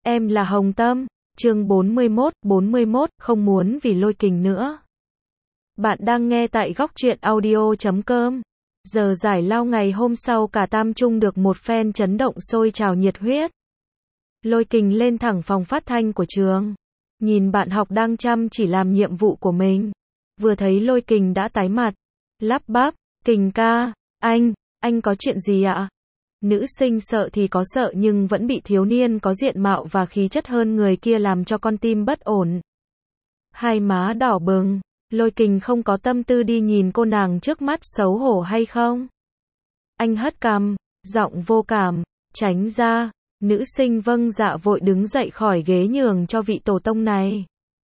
Em là Hồng Tâm, chương 41, không muốn vì Lôi Kình nữa. Bạn đang nghe tại góc truyện audio.com. Giờ giải lao ngày hôm sau cả Tam Trung được một phen chấn động sôi trào nhiệt huyết. Lôi Kình lên thẳng phòng phát thanh của trường. Nhìn bạn học đang chăm chỉ làm nhiệm vụ của mình. Vừa thấy Lôi Kình đã tái mặt. Lắp bắp, Kình ca, anh có chuyện gì ạ? Nữ sinh sợ thì có sợ nhưng vẫn bị thiếu niên có diện mạo và khí chất hơn người kia làm cho con tim bất ổn. Hai má đỏ bừng, Lôi Kình không có tâm tư đi nhìn cô nàng trước mắt xấu hổ hay không. Anh hất cằm, giọng vô cảm, tránh ra. Nữ sinh vâng dạ vội đứng dậy khỏi ghế nhường cho vị tổ tông này.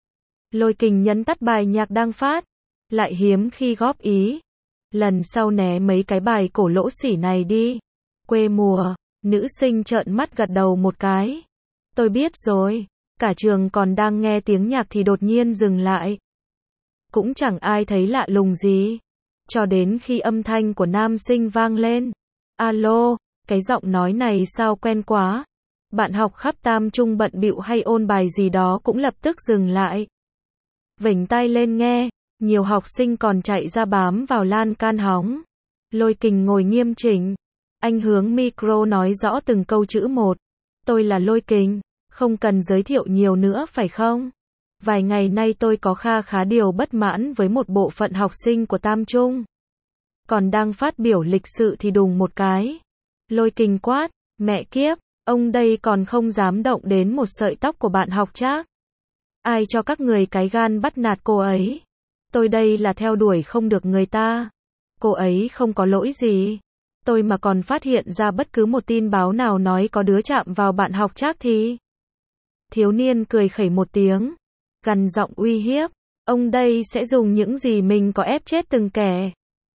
Lôi Kình nhấn tắt bài nhạc đang phát, lại hiếm khi góp ý. Lần sau né mấy cái bài cổ lỗ sỉ này đi. Quê mùa, nữ sinh trợn mắt gật đầu một cái. Tôi biết rồi, cả trường còn đang nghe tiếng nhạc thì đột nhiên dừng lại. Cũng chẳng ai thấy lạ lùng gì. Cho đến khi âm thanh của nam sinh vang lên. Alo, cái giọng nói này sao quen quá. Bạn học khắp Tam Trung bận bịu hay ôn bài gì đó cũng lập tức dừng lại. Vểnh tai lên nghe, nhiều học sinh còn chạy ra bám vào lan can hóng. Lôi Kình ngồi nghiêm chỉnh. Anh hướng micro nói rõ từng câu chữ một. Tôi là Lôi Kình, không cần giới thiệu nhiều nữa phải không? Vài ngày nay tôi có khá điều bất mãn với một bộ phận học sinh của Tam Trung. Còn đang phát biểu lịch sự thì đùng một cái. Lôi Kình quát, mẹ kiếp, ông đây còn không dám động đến một sợi tóc của bạn học chắc. Ai cho các người cái gan bắt nạt cô ấy? Tôi đây là theo đuổi không được người ta. Cô ấy không có lỗi gì. Tôi mà còn phát hiện ra bất cứ một tin báo nào nói có đứa chạm vào bạn học chắc thì. Thiếu niên cười khẩy một tiếng, gằn giọng uy hiếp, ông đây sẽ dùng những gì mình có ép chết từng kẻ.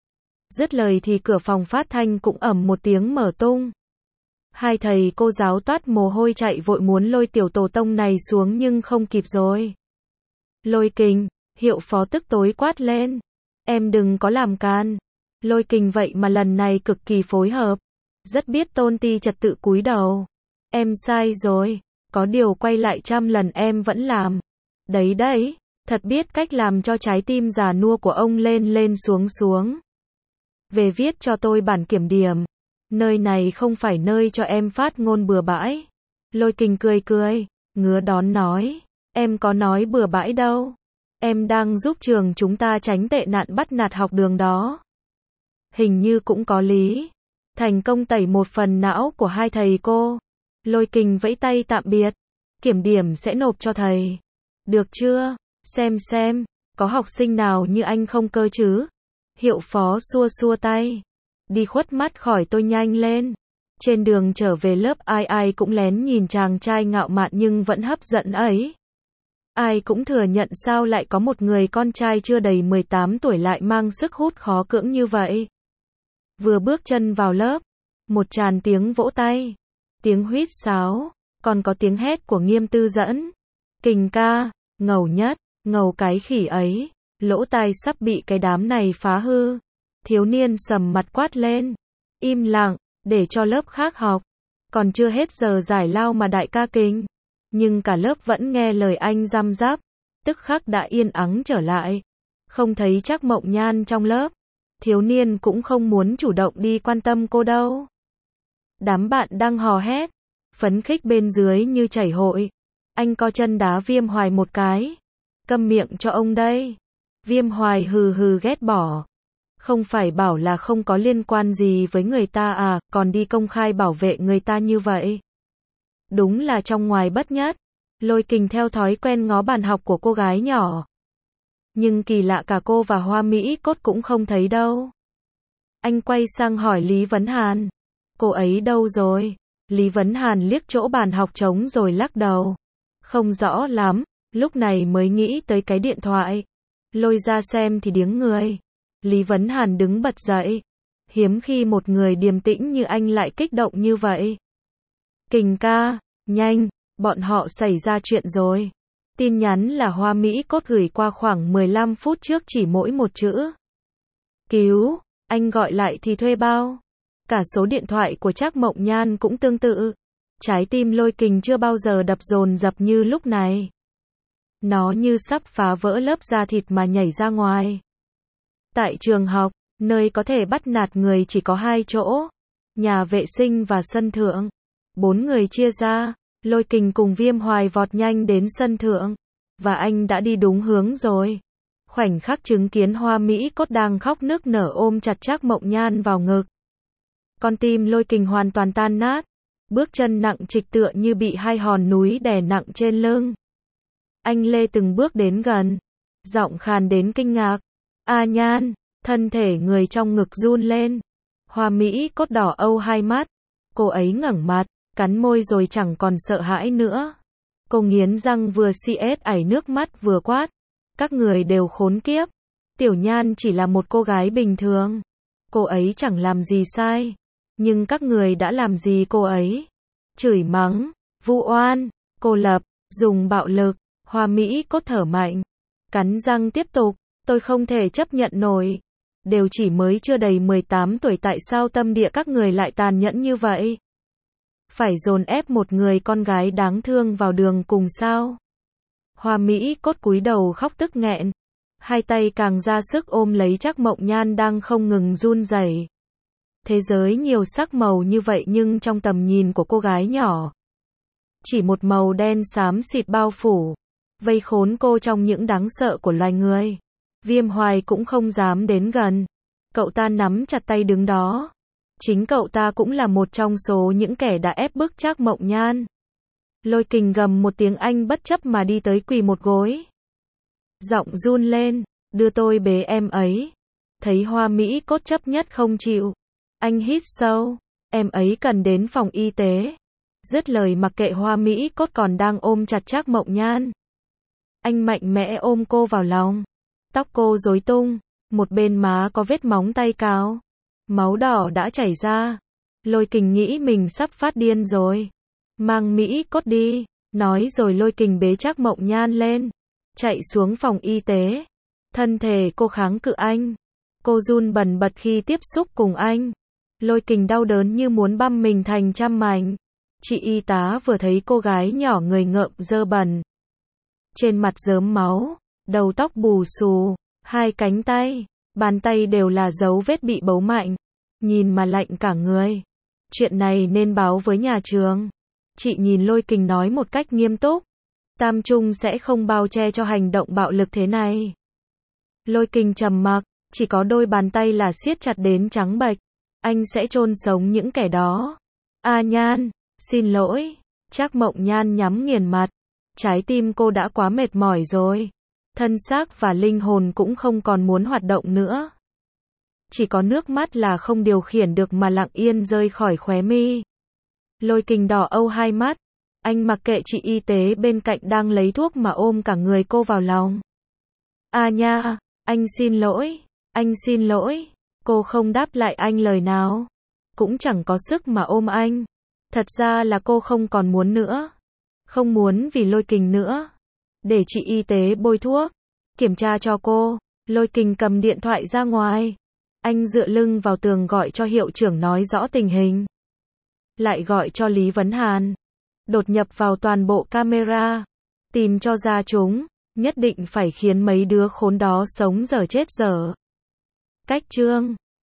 Dứt lời thì cửa phòng phát thanh cũng ầm một tiếng mở tung. Hai thầy cô giáo toát mồ hôi chạy vội muốn lôi tiểu tổ tông này xuống nhưng không kịp rồi. Lôi Kình, hiệu phó tức tối quát lên. Em đừng có làm can. Lôi Kình vậy mà lần này cực kỳ phối hợp. Rất biết tôn ti trật tự cúi đầu. Em sai rồi. Có điều quay lại trăm lần em vẫn làm. Đấy, thật biết cách làm cho trái tim già nua của ông lên xuống. Về viết cho tôi bản kiểm điểm. Nơi này không phải nơi cho em phát ngôn bừa bãi. Lôi Kình cười, ngứa đón nói. Em có nói bừa bãi đâu. Em đang giúp trường chúng ta tránh tệ nạn bắt nạt học đường đó. Hình như cũng có lý. Thành công tẩy một phần não của hai thầy cô. Lôi Kình vẫy tay tạm biệt. Kiểm điểm sẽ nộp cho thầy. Được chưa? Xem, có học sinh nào như anh không cơ chứ? Hiệu phó xua tay. Đi khuất mắt khỏi tôi nhanh lên. Trên đường trở về lớp ai cũng lén nhìn chàng trai ngạo mạn nhưng vẫn hấp dẫn ấy. Ai cũng thừa nhận sao lại có một người con trai chưa đầy 18 tuổi lại mang sức hút khó cưỡng như vậy. Vừa bước chân vào lớp, một tràn tiếng vỗ tay, tiếng huýt sáo, còn có tiếng hét của Nghiêm Tư Dẫn. Kình ca, ngầu nhất, ngầu cái khỉ ấy, lỗ tai sắp bị cái đám này phá hư. Thiếu niên sầm mặt quát lên, im lặng, để cho lớp khác học. Còn chưa hết giờ giải lao mà đại ca Kình. Nhưng cả lớp vẫn nghe lời anh răm rắp, tức khắc đã yên ắng trở lại. Không thấy Trác Mộng Nhan trong lớp. Thiếu niên cũng không muốn chủ động đi quan tâm cô đâu. Đám bạn đang hò hét, phấn khích bên dưới như chảy hội. Anh co chân đá Viêm Hoài một cái. Câm miệng cho ông đây. Viêm Hoài hừ ghét bỏ. Không phải bảo là không có liên quan gì với người ta à, còn đi công khai bảo vệ người ta như vậy. Đúng là trong ngoài bất nhất. Lôi Kình theo thói quen ngó bàn học của cô gái nhỏ. Nhưng kỳ lạ cả cô và Hoa Mỹ Cốt cũng không thấy đâu. Anh quay sang hỏi Lý Vấn Hàn. Cô ấy đâu rồi? Lý Vấn Hàn liếc chỗ bàn học trống rồi lắc đầu. Không rõ lắm, lúc này mới nghĩ tới cái điện thoại. Lôi ra xem thì điếng người. Lý Vấn Hàn đứng bật dậy. Hiếm khi một người điềm tĩnh như anh lại kích động như vậy. Kình ca, nhanh, bọn họ xảy ra chuyện rồi. Tin nhắn là Hoa Mỹ Cốt gửi qua khoảng 15 phút trước chỉ mỗi một chữ. Cứu, anh gọi lại thì thuê bao. Cả số điện thoại của Trác Mộng Nhan cũng tương tự. Trái tim Lôi Kình chưa bao giờ đập dồn dập như lúc này. Nó như sắp phá vỡ lớp da thịt mà nhảy ra ngoài. Tại trường học, nơi có thể bắt nạt người chỉ có 2 chỗ. Nhà vệ sinh và sân thượng. 4 người chia ra, Lôi Kình cùng Viêm Hoài vọt nhanh đến sân thượng. Và anh đã đi đúng hướng rồi. Khoảnh khắc chứng kiến Hoa Mỹ Cốt đang khóc nức nở ôm chặt Trác Mộng Nhan vào ngực. Con tim Lôi Kình hoàn toàn tan nát. Bước chân nặng trịch tựa như bị 2 hòn núi đè nặng trên lưng. Anh lê từng bước đến gần. Giọng khàn đến kinh ngạc. A Nhan, thân thể người trong ngực run lên. Hoa Mỹ Cốt đỏ âu hai mắt. Cô ấy ngẩng mặt, cắn môi rồi chẳng còn sợ hãi nữa. Cô nghiến răng vừa xiết ảy nước mắt vừa quát. Các người đều khốn kiếp. Tiểu Nhan chỉ là một cô gái bình thường. Cô ấy chẳng làm gì sai. Nhưng các người đã làm gì cô ấy? Chửi mắng, vu oan, cô lập, dùng bạo lực. Hoa Mỹ Cốt thở mạnh. Cắn răng tiếp tục. Tôi không thể chấp nhận nổi. Đều chỉ mới chưa đầy 18 tuổi, tại sao tâm địa các người lại tàn nhẫn như vậy? Phải dồn ép một người con gái đáng thương vào đường cùng sao? Hoa Mỹ Cốt cúi đầu khóc tức nghẹn. Hai tay càng ra sức ôm lấy Trác Mộng Nhan đang không ngừng run rẩy. Thế giới nhiều sắc màu như vậy nhưng trong tầm nhìn của cô gái nhỏ, chỉ một màu đen xám xịt bao phủ, vây khốn cô trong những đáng sợ của loài người. Viêm Hoài cũng không dám đến gần. Cậu ta nắm chặt tay đứng đó. Chính cậu ta cũng là một trong số những kẻ đã ép bức Trác Mộng Nhan. Lôi Kình gầm một tiếng, anh bất chấp mà đi tới quỳ một gối. Giọng run lên, đưa tôi bế em ấy. Thấy Hoa Mỹ Cốt chấp nhất không chịu. Anh hít sâu, em ấy cần đến phòng y tế. Dứt lời mặc kệ Hoa Mỹ Cốt còn đang ôm chặt Trác Mộng Nhan. Anh mạnh mẽ ôm cô vào lòng. Tóc cô rối tung, một bên má có vết móng tay cào. Máu đỏ đã chảy ra. Lôi Kình nghĩ mình sắp phát điên rồi. Mang Mỹ Cốt đi, nói rồi Lôi Kình bế Trác Mộng Nhan lên, chạy xuống phòng y tế. Thân thể cô kháng cự anh. Cô run bần bật khi tiếp xúc cùng anh. Lôi Kình đau đớn như muốn băm mình thành trăm mảnh. Chị y tá vừa thấy cô gái nhỏ người ngợm dơ bẩn. Trên mặt rớm máu, đầu tóc bù xù, 2 cánh tay, bàn tay đều là dấu vết bị bấu mạnh. Nhìn mà lạnh cả người. Chuyện này nên báo với nhà trường. Chị nhìn Lôi Kình nói một cách nghiêm túc. Tam Trung sẽ không bao che cho hành động bạo lực thế này. Lôi Kình trầm mặc, chỉ có đôi bàn tay là siết chặt đến trắng bệch. Anh sẽ chôn sống những kẻ đó. A Nhan, xin lỗi. Trác Mộng Nhan nhắm nghiền mặt. Trái tim cô đã quá mệt mỏi rồi. Thân xác và linh hồn cũng không còn muốn hoạt động nữa. Chỉ có nước mắt là không điều khiển được mà lặng yên rơi khỏi khóe mi. Lôi Kình đỏ âu hai mắt. Anh mặc kệ chị y tế bên cạnh đang lấy thuốc mà ôm cả người cô vào lòng. A Nha, anh xin lỗi. Anh xin lỗi. Cô không đáp lại anh lời nào. Cũng chẳng có sức mà ôm anh. Thật ra là cô không còn muốn nữa. Không muốn vì Lôi Kình nữa. Để chị y tế bôi thuốc, kiểm tra cho cô. Lôi Kình cầm điện thoại ra ngoài. Anh dựa lưng vào tường gọi cho hiệu trưởng nói rõ tình hình. Lại gọi cho Lý Vấn Hàn. Đột nhập vào toàn bộ camera. Tìm cho ra chúng. Nhất định phải khiến mấy đứa khốn đó sống dở chết dở. Cách chương